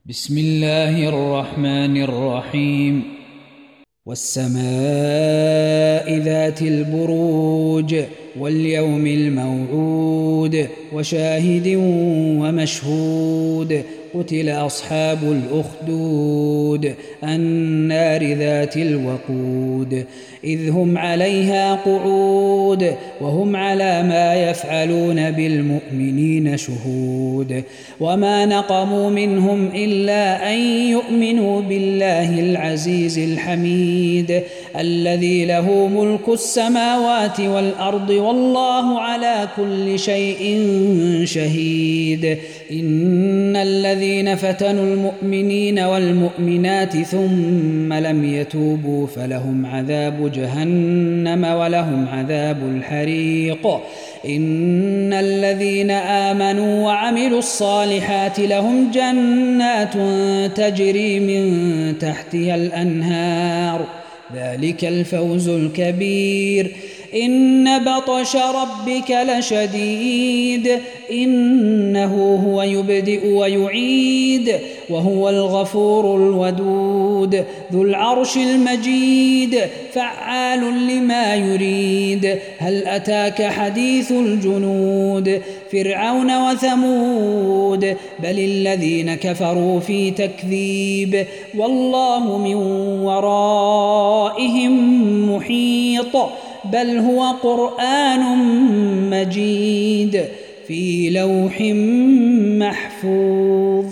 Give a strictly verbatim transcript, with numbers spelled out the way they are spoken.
بسم الله الرحمن الرحيم. والسماء ذات البروج واليوم الموعود وشاهد ومشهود قتل أصحاب الأخدود النار ذات الوقود إذ هم عليها قعود وهم على ما يفعلون بالمؤمنين شهود وما نقموا منهم إلا أن يؤمنوا بالله العزيز الحميد الذي له ملك السماوات والأرض والله على كل شيء شهيد. إن الذين فتنوا المؤمنين والمؤمنات ثم لم يتوبوا فلهم عذاب جهنم ولهم عذاب الحريق. إن الذين آمنوا وعملوا الصالحات لهم جنات تجري من تحتها الأنهار ذلك الفوز الكبير. إن بطش ربك لشديد إنه هو يبدئ ويعيد وهو الغفور الودود ذو العرش المجيد فعال لما يريد. هل أتاك حديث الجنود فرعون وثمود بل الذين كفروا في تكذيب والله من ورائهم محيط بل هو قرآن مجيد في لوح محفوظ.